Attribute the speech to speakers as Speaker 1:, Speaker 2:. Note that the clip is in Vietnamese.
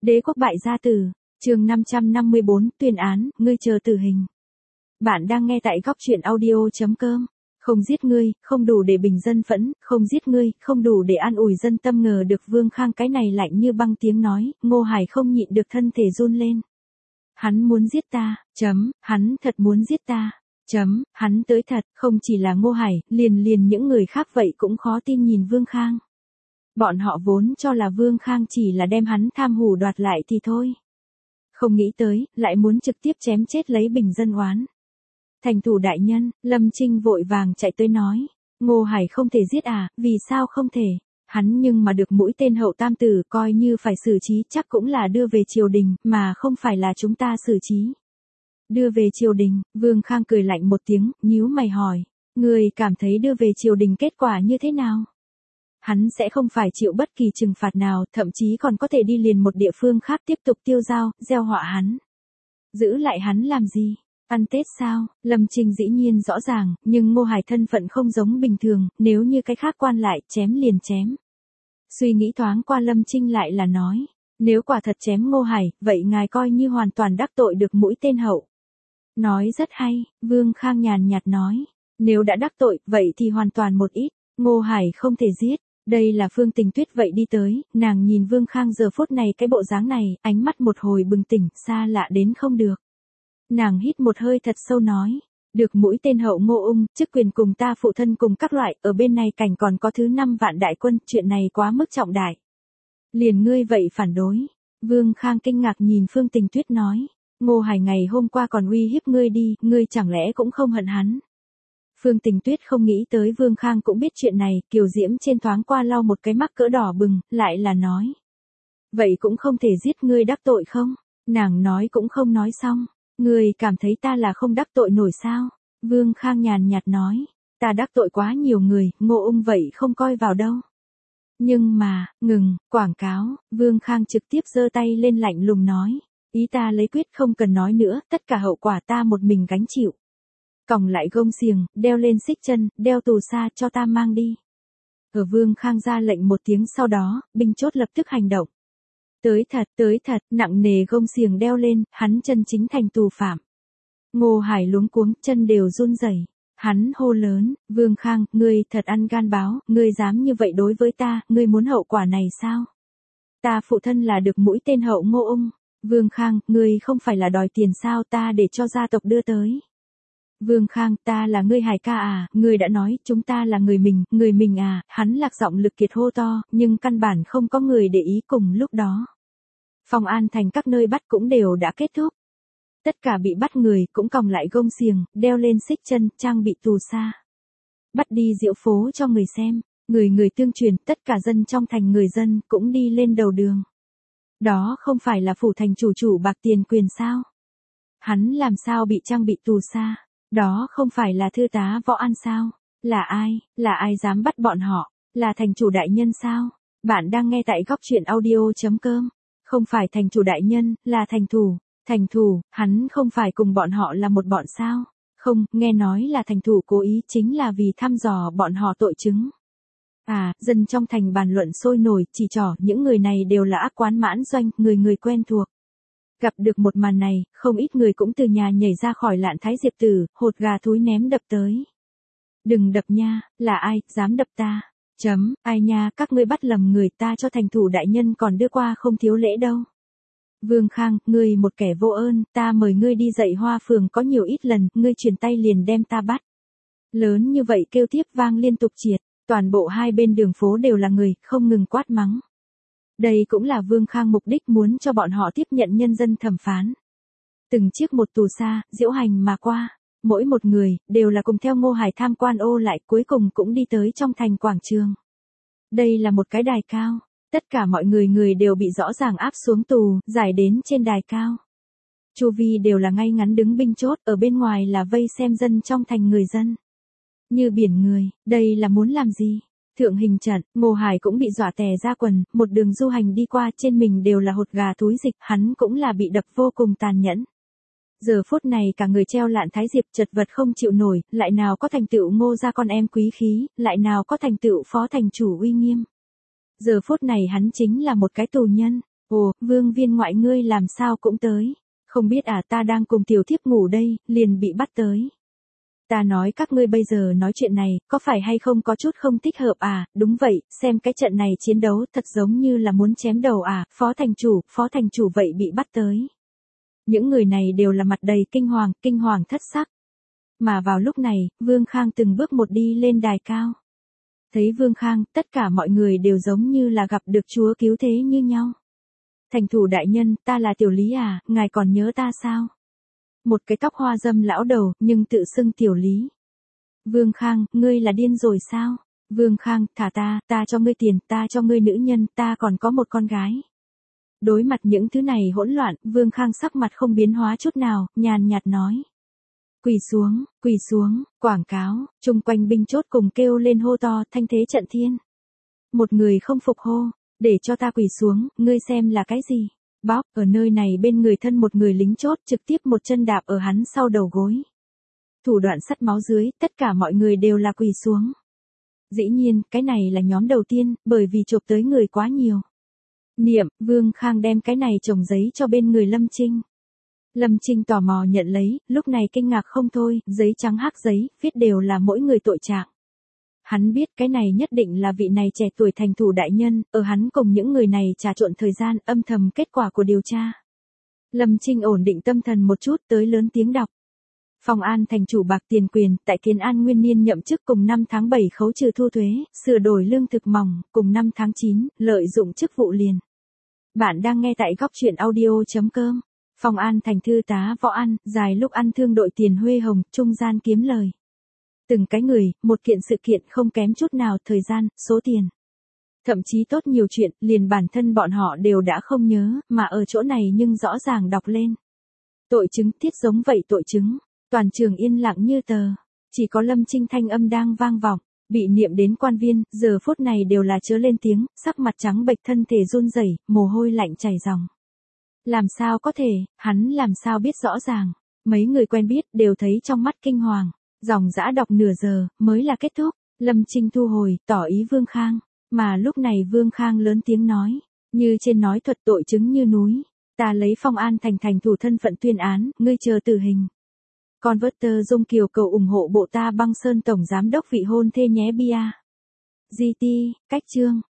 Speaker 1: Đế quốc bại gia tử, chương 554, tuyên án, ngươi chờ tử hình. Bạn đang nghe tại góc truyện audio.com. Không giết ngươi, không đủ để bình dân phẫn, không giết ngươi, không đủ để an ủi dân tâm. Ngờ được Vương Khang cái này lạnh như băng tiếng nói, Ngô Hải không nhịn được thân thể run lên. Hắn muốn giết ta, hắn thật muốn giết ta, hắn tới thật. Không chỉ là Ngô Hải, liền những người khác vậy cũng khó tin nhìn Vương Khang. Bọn họ vốn cho là Vương Khang chỉ là đem hắn tham hủ đoạt lại thì thôi. Không nghĩ tới, lại muốn trực tiếp chém chết lấy bình dân oán. Thành thủ đại nhân, Lâm Trinh vội vàng chạy tới nói. Ngô Hải không thể giết à, vì sao không thể? Hắn nhưng mà được mũi tên hậu tam tử, coi như phải xử trí chắc cũng là đưa về triều đình, mà không phải là chúng ta xử trí. Đưa về triều đình, Vương Khang cười lạnh một tiếng, nhíu mày hỏi. Người cảm thấy đưa về triều đình kết quả như thế nào? Hắn sẽ không phải chịu bất kỳ trừng phạt nào, thậm chí còn có thể đi liền một địa phương khác tiếp tục tiêu dao, gieo họa hắn. Giữ lại hắn làm gì? Ăn Tết sao? Lâm Trinh dĩ nhiên rõ ràng, nhưng Ngô Hải thân phận không giống bình thường, nếu như cái khác quan lại, chém liền chém. Suy nghĩ thoáng qua Lâm Trinh lại là nói, nếu quả thật chém Ngô Hải, vậy ngài coi như hoàn toàn đắc tội được mũi tên hậu. Nói rất hay, Vương Khang nhàn nhạt nói, nếu đã đắc tội, vậy thì hoàn toàn một ít, Ngô Hải không thể giết. Đây là Phương Tình Tuyết vậy đi tới, nàng nhìn Vương Khang giờ phút này cái bộ dáng này, ánh mắt một hồi bừng tỉnh, xa lạ đến không được. Nàng hít một hơi thật sâu nói, được mũi tên hậu Ngô Ung, chức quyền cùng ta phụ thân cùng các loại, ở bên này cảnh còn có thứ 5 vạn đại quân, chuyện này quá mức trọng đại. Liền ngươi vậy phản đối. Vương Khang kinh ngạc nhìn Phương Tình Tuyết nói, Ngô Hải ngày hôm qua còn uy hiếp ngươi đi, ngươi chẳng lẽ cũng không hận hắn. Phương Tình Tuyết không nghĩ tới Vương Khang cũng biết chuyện này, kiều diễm trên thoáng qua lau một cái mắt cỡ đỏ bừng, lại là nói. Vậy cũng không thể giết ngươi đắc tội không? Nàng nói cũng không nói xong. Ngươi cảm thấy ta là không đắc tội nổi sao? Vương Khang nhàn nhạt nói. Ta đắc tội quá nhiều người, Ngô Ung vậy không coi vào đâu. Nhưng mà, ngừng, quảng cáo, Vương Khang trực tiếp giơ tay lên lạnh lùng nói. Ý ta lấy quyết không cần nói nữa, tất cả hậu quả ta một mình gánh chịu. Còng lại gông xiềng, đeo lên xích chân, đeo tù xa cho ta mang đi. Ở Vương Khang ra lệnh một tiếng sau đó, binh chốt lập tức hành động. Tới thật, nặng nề gông xiềng đeo lên, hắn chân chính thành tù phạm. Ngô Hải luống cuống, chân đều run rẩy. Hắn hô lớn, Vương Khang, ngươi thật ăn gan báo, ngươi dám như vậy đối với ta, ngươi muốn hậu quả này sao? Ta phụ thân là được mũi tên hậu Ngô Ung. Vương Khang, ngươi không phải là đòi tiền sao, ta để cho gia tộc đưa tới. Vương Khang, ta là ngươi Hải ca à, ngươi đã nói, chúng ta là người mình à, hắn lạc giọng lực kiệt hô to, nhưng căn bản không có người để ý cùng lúc đó. Phòng an thành các nơi bắt cũng đều đã kết thúc. Tất cả bị bắt người cũng còng lại gông xiềng, đeo lên xích chân, trang bị tù xa. Bắt đi diễu phố cho người xem, người tương truyền, tất cả dân trong thành người dân cũng đi lên đầu đường. Đó không phải là phủ thành chủ bạc tiền quyền sao? Hắn làm sao bị trang bị tù xa? Đó không phải là thư tá Võ An sao? Là ai dám bắt bọn họ? Là thành chủ đại nhân sao? Bạn đang nghe tại góc truyện audio.com. Không phải thành chủ đại nhân, là thành thủ. Thành thủ, hắn không phải cùng bọn họ là một bọn sao? Không, nghe nói là thành thủ cố ý chính là vì thăm dò bọn họ tội chứng. À, dân trong thành bàn luận sôi nổi, chỉ trỏ những người này đều là ác quán mãn doanh, người quen thuộc. Gặp được một màn này, không ít người cũng từ nhà nhảy ra khỏi Lạn Thái Diệp Tử, hột gà thúi ném đập tới. Đừng đập nha, là ai, dám đập ta? Ai nha, các ngươi bắt lầm người, ta cho thành thủ đại nhân còn đưa qua không thiếu lễ đâu. Vương Khang, ngươi một kẻ vô ơn, ta mời ngươi đi dạy Hoa Phường có nhiều ít lần, ngươi truyền tay liền đem ta bắt. Lớn như vậy kêu tiếp vang liên tục triệt, toàn bộ hai bên đường phố đều là người, không ngừng quát mắng. Đây cũng là Vương Khang mục đích muốn cho bọn họ tiếp nhận nhân dân thẩm phán. Từng chiếc một tù xa, diễu hành mà qua, mỗi một người, đều là cùng theo Ngô Hải tham quan ô lại, cuối cùng cũng đi tới trong thành quảng trường. Đây là một cái đài cao, tất cả mọi người đều bị rõ ràng áp xuống tù, giải đến trên đài cao. Chu vi đều là ngay ngắn đứng binh chốt, ở bên ngoài là vây xem dân trong thành người dân. Như biển người, đây là muốn làm gì? Thượng hình trận, Ngô Hải cũng bị dọa tè ra quần, một đường du hành đi qua trên mình đều là hột gà túi dịch, hắn cũng là bị đập vô cùng tàn nhẫn. Giờ phút này cả người treo Lạn Thái Diệp chật vật không chịu nổi, lại nào có thành tựu Ngô gia con em quý khí, lại nào có thành tựu phó thành chủ uy nghiêm. Giờ phút này hắn chính là một cái tù nhân, Ồ, Vương viên ngoại ngươi làm sao cũng tới. Không biết à, ta đang cùng tiểu thiếp ngủ đây, liền bị bắt tới. Ta nói các ngươi bây giờ nói chuyện này, có phải hay không có chút không thích hợp à, đúng vậy, xem cái trận này chiến đấu thật giống như là muốn chém đầu à, phó thành chủ vậy bị bắt tới. Những người này đều là mặt đầy kinh hoàng thất sắc. Mà vào lúc này, Vương Khang từng bước một đi lên đài cao. Thấy Vương Khang, tất cả mọi người đều giống như là gặp được Chúa cứu thế như nhau. Thành thủ đại nhân, ta là Tiểu Lý à, ngài còn nhớ ta sao? Một cái tóc hoa dâm lão đầu, nhưng tự xưng Tiểu Lý. Vương Khang, ngươi là điên rồi sao? Vương Khang, thả ta cho ngươi tiền, ta cho ngươi nữ nhân, ta còn có một con gái. Đối mặt những thứ này hỗn loạn, Vương Khang sắc mặt không biến hóa chút nào, nhàn nhạt nói. Quỳ xuống, quảng cáo, chung quanh binh chốt cùng kêu lên hô to, thanh thế trận thiên. Một người không phục hô, để cho ta quỳ xuống, ngươi xem là cái gì? Bóp, ở nơi này bên người thân một người lính chốt trực tiếp một chân đạp ở hắn sau đầu gối. Thủ đoạn sắt máu dưới, tất cả mọi người đều là quỳ xuống. Dĩ nhiên, cái này là nhóm đầu tiên, bởi vì chộp tới người quá nhiều. Niệm, Vương Khang đem cái này chồng giấy cho bên người Lâm Trinh. Lâm Trinh tò mò nhận lấy, lúc này kinh ngạc không thôi, giấy trắng hắc giấy, viết đều là mỗi người tội trạng. Hắn biết cái này nhất định là vị này trẻ tuổi thành thủ đại nhân, ở hắn cùng những người này trà trộn thời gian âm thầm kết quả của điều tra. Lâm Trinh ổn định tâm thần một chút tới lớn tiếng đọc. Phong An thành chủ bạc tiền quyền, tại Kiến An nguyên niên nhậm chức cùng 5 tháng 7 khấu trừ thu thuế, sửa đổi lương thực mỏng, cùng 5 tháng 9, lợi dụng chức vụ liền. Bạn đang nghe tại góc truyện audio.com. Phong An thành thư tá Võ An, dài lúc ăn thương đội tiền huê hồng, trung gian kiếm lời. Từng cái người, một kiện sự kiện không kém chút nào, thời gian, số tiền. Thậm chí tốt nhiều chuyện, liền bản thân bọn họ đều đã không nhớ, mà ở chỗ này nhưng rõ ràng đọc lên. Tội chứng thiết giống vậy tội chứng, toàn trường yên lặng như tờ. Chỉ có Lâm Trinh thanh âm đang vang vọng, bị niệm đến quan viên, giờ phút này đều là chớ lên tiếng, sắc mặt trắng bệch thân thể run rẩy, mồ hôi lạnh chảy ròng. Làm sao có thể, hắn làm sao biết rõ ràng, mấy người quen biết đều thấy trong mắt kinh hoàng. Dòng dã đọc nửa giờ, mới là kết thúc, Lâm Trinh thu hồi, tỏ ý Vương Khang, mà lúc này Vương Khang lớn tiếng nói, như trên nói thuật tội chứng như núi, ta lấy Phong An thành thủ thân phận tuyên án, ngươi chờ tử hình. Converter Dung Kiều cầu ủng hộ bộ ta băng sơn tổng giám đốc vị hôn thê nhé bia. GT, cách chương.